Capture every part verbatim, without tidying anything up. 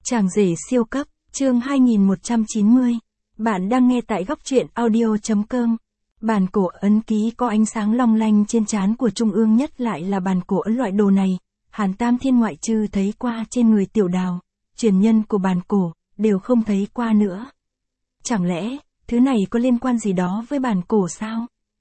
Chàng rể siêu cấp, chương hai nghìn một trăm chín mươi. Bạn đang nghe tại góc truyện audio chấm com. Bàn cổ ấn ký có ánh sáng long lanh trên trán của trung ương nhất lại là bàn cổ ấn loại đồ này. Hàn Tam Thiên ngoại trừ thấy qua trên người Tiểu Đào, truyền nhân của bàn cổ, đều không thấy qua nữa. Chẳng lẽ, thứ này có liên quan gì đó với bàn cổ sao?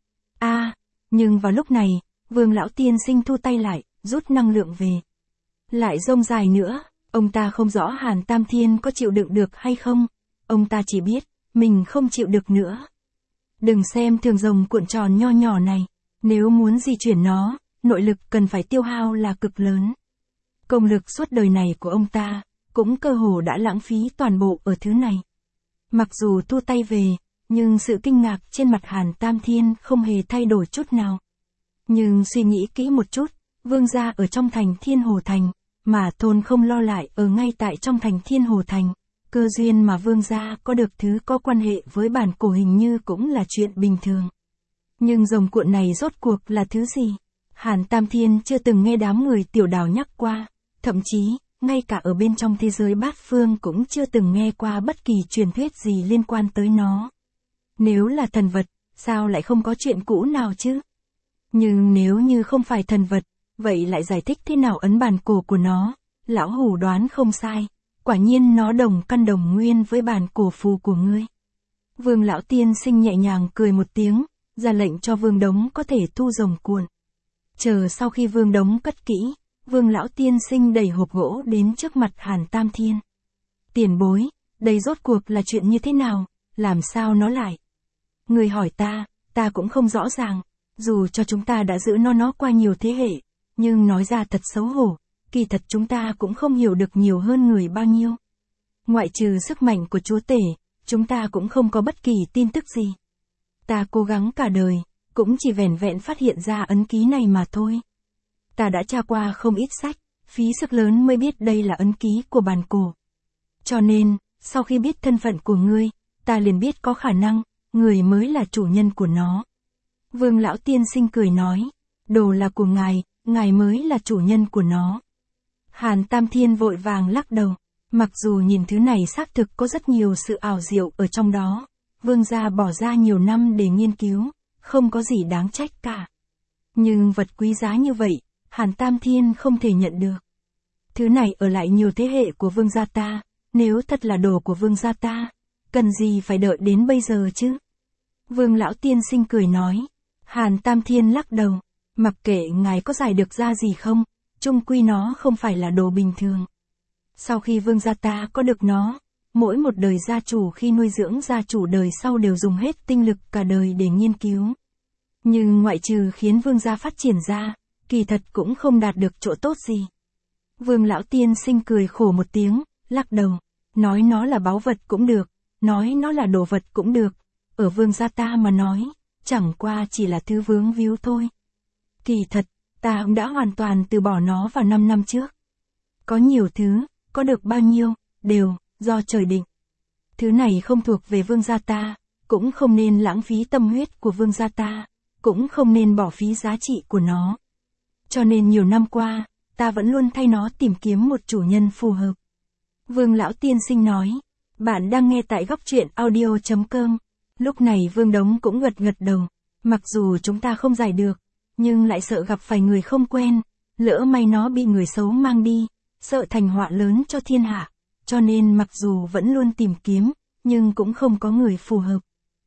a à, nhưng vào lúc này, Vương Lão Tiên Sinh thu tay lại, rút năng lượng về. Lại rông dài nữa, ông ta không rõ Hàn Tam Thiên có chịu đựng được hay không, ông ta chỉ biết, mình không chịu được nữa. Đừng xem thường rồng cuộn tròn nho nhỏ này, nếu muốn di chuyển nó, nội lực cần phải tiêu hao là cực lớn. Công lực suốt đời này của ông ta, cũng cơ hồ đã lãng phí toàn bộ ở thứ này. Mặc dù thu tay về, nhưng sự kinh ngạc trên mặt Hàn Tam Thiên không hề thay đổi chút nào. Nhưng suy nghĩ kỹ một chút, vương gia ở trong thành Thiên Hồ Thành, mà thôn không lo lại ở ngay tại trong thành Thiên Hồ Thành. Cơ duyên mà vương gia có được thứ có quan hệ với bản cổ hình như cũng là chuyện bình thường. Nhưng rồng cuộn này rốt cuộc là thứ gì? Hàn Tam Thiên chưa từng nghe đám người Tiểu Đào nhắc qua, thậm chí, ngay cả ở bên trong thế giới bát phương cũng chưa từng nghe qua bất kỳ truyền thuyết gì liên quan tới nó. Nếu là thần vật, sao lại không có chuyện cũ nào chứ? Nhưng nếu như không phải thần vật, vậy lại giải thích thế nào ấn bàn cổ của nó? Lão hủ đoán không sai, quả nhiên nó đồng căn đồng nguyên với bàn cổ phù của ngươi. Vương Lão Tiên Sinh nhẹ nhàng cười một tiếng, ra lệnh cho Vương Đống có thể thu rồng cuộn. Chờ sau khi Vương Đống cất kỹ, Vương Lão Tiên Sinh đẩy hộp gỗ đến trước mặt Hàn Tam Thiên. Tiền bối, đây rốt cuộc là chuyện như thế nào, làm sao nó lại? Người hỏi ta, ta cũng không rõ ràng, dù cho chúng ta đã giữ nó nó qua nhiều thế hệ, nhưng nói ra thật xấu hổ, kỳ thật chúng ta cũng không hiểu được nhiều hơn người bao nhiêu. Ngoại trừ sức mạnh của chúa tể, chúng ta cũng không có bất kỳ tin tức gì. Ta cố gắng cả đời, cũng chỉ vẻn vẹn phát hiện ra ấn ký này mà thôi. Ta đã tra qua không ít sách, phí sức lớn mới biết đây là ấn ký của bàn cổ. Cho nên, sau khi biết thân phận của ngươi, ta liền biết có khả năng, người mới là chủ nhân của nó. Vương Lão Tiên Sinh cười nói, đồ là của ngài, ngài mới là chủ nhân của nó. Hàn Tam Thiên vội vàng lắc đầu, mặc dù nhìn thứ này xác thực có rất nhiều sự ảo diệu ở trong đó, vương gia bỏ ra nhiều năm để nghiên cứu, không có gì đáng trách cả. Nhưng vật quý giá như vậy, Hàn Tam Thiên không thể nhận được. Thứ này ở lại nhiều thế hệ của vương gia ta, nếu thật là đồ của vương gia ta, cần gì phải đợi đến bây giờ chứ? Vương Lão Tiên Sinh cười nói. Hàn Tam Thiên lắc đầu, mặc kệ ngài có giải được ra gì không, chung quy nó không phải là đồ bình thường. Sau khi vương gia ta có được nó, mỗi một đời gia chủ khi nuôi dưỡng gia chủ đời sau đều dùng hết tinh lực cả đời để nghiên cứu. Nhưng ngoại trừ khiến vương gia phát triển ra, kỳ thật cũng không đạt được chỗ tốt gì. Vương Lão Tiên Sinh cười khổ một tiếng, lắc đầu, nói nó là báu vật cũng được, nói nó là đồ vật cũng được, ở vương gia ta mà nói, chẳng qua chỉ là thứ vướng víu thôi. Kỳ thật, ta cũng đã hoàn toàn từ bỏ nó vào năm năm trước. Có nhiều thứ, có được bao nhiêu, đều, do trời định. Thứ này không thuộc về vương gia ta, cũng không nên lãng phí tâm huyết của vương gia ta, cũng không nên bỏ phí giá trị của nó. Cho nên nhiều năm qua, ta vẫn luôn thay nó tìm kiếm một chủ nhân phù hợp. Vương Lão Tiên Sinh nói, bạn đang nghe tại góc truyện audio chấm com. Lúc này Vương Đống cũng gật gật đầu, mặc dù chúng ta không giải được, nhưng lại sợ gặp phải người không quen, lỡ may nó bị người xấu mang đi, sợ thành họa lớn cho thiên hạ, cho nên mặc dù vẫn luôn tìm kiếm, nhưng cũng không có người phù hợp.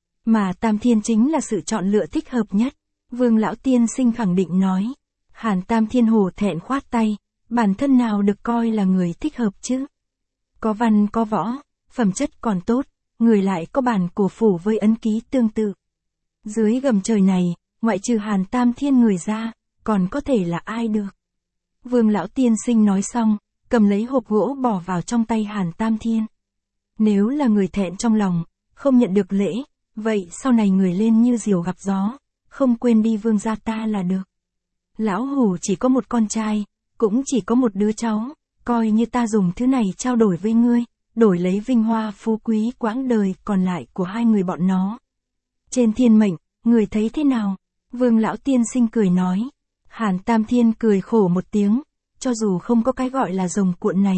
Mà Tam Thiên chính là sự chọn lựa thích hợp nhất, Vương Lão Tiên Sinh khẳng định nói. Hàn Tam Thiên hổ thẹn khoát tay, bản thân nào được coi là người thích hợp chứ? Có văn có võ, phẩm chất còn tốt, người lại có bản cổ phủ với ấn ký tương tự. Dưới gầm trời này, ngoại trừ Hàn Tam Thiên người ra, còn có thể là ai được? Vương Lão Tiên Sinh nói xong, cầm lấy hộp gỗ bỏ vào trong tay Hàn Tam Thiên. Nếu là người thẹn trong lòng, không nhận được lễ, vậy sau này người lên như diều gặp gió, không quên đi vương gia ta là được. Lão hủ chỉ có một con trai, cũng chỉ có một đứa cháu, coi như ta dùng thứ này trao đổi với ngươi, đổi lấy vinh hoa phú quý quãng đời còn lại của hai người bọn nó. Trên thiên mệnh, người thấy thế nào? Vương Lão Tiên Sinh cười nói. Hàn Tam Thiên cười khổ một tiếng, cho dù không có cái gọi là rồng cuộn này,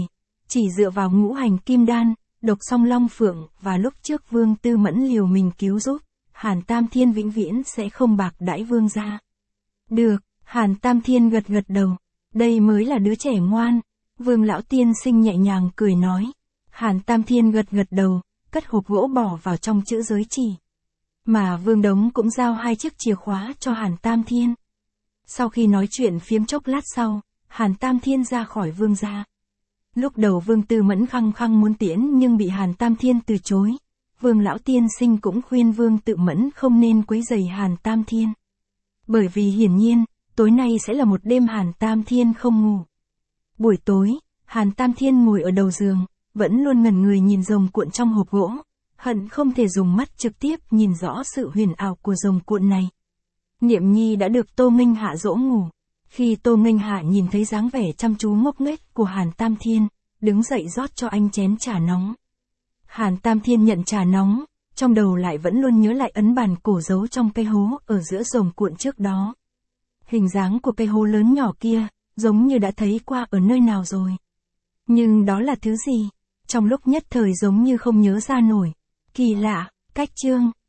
Chỉ dựa vào ngũ hành kim đan, độc song long phượng và lúc trước Vương Tư Mẫn liều mình cứu giúp, Hàn Tam Thiên vĩnh viễn sẽ không bạc đãi Vương gia. Được, Hàn Tam Thiên gật gật đầu. Đây mới là đứa trẻ ngoan. Vương lão tiên sinh nhẹ nhàng cười nói. Hàn Tam Thiên gật gật đầu, cất hộp gỗ bỏ vào trong chữ giới chỉ. Mà Vương Đống cũng giao hai chiếc chìa khóa cho Hàn Tam Thiên. Sau khi nói chuyện phiếm chốc lát sau, Hàn Tam Thiên ra khỏi Vương gia. Lúc đầu Vương Tư Mẫn khăng khăng muốn tiễn nhưng bị Hàn Tam Thiên từ chối. Vương lão tiên sinh cũng khuyên Vương Tư Mẫn không nên quấy rầy Hàn Tam Thiên. Bởi vì hiển nhiên, tối nay sẽ là một đêm Hàn Tam Thiên không ngủ. Buổi tối, Hàn Tam Thiên ngồi ở đầu giường, vẫn luôn ngẩn người nhìn rồng cuộn trong hộp gỗ, hận không thể dùng mắt trực tiếp nhìn rõ sự huyền ảo của rồng cuộn này. Niệm Nhi đã được Tô Nghênh Hạ dỗ ngủ. Khi Tô Nghênh Hạ nhìn thấy dáng vẻ chăm chú ngốc nghếch của Hàn Tam Thiên, đứng dậy rót cho anh chén trà nóng. Hàn Tam Thiên nhận trà nóng, trong đầu lại vẫn luôn nhớ lại ấn bản cổ giấu trong cây hố ở giữa rồng cuộn trước đó. Hình dáng của cây hố lớn nhỏ kia, giống như đã thấy qua ở nơi nào rồi. Nhưng đó là thứ gì? Trong lúc nhất thời giống như không nhớ ra nổi. Kỳ lạ, cách chương.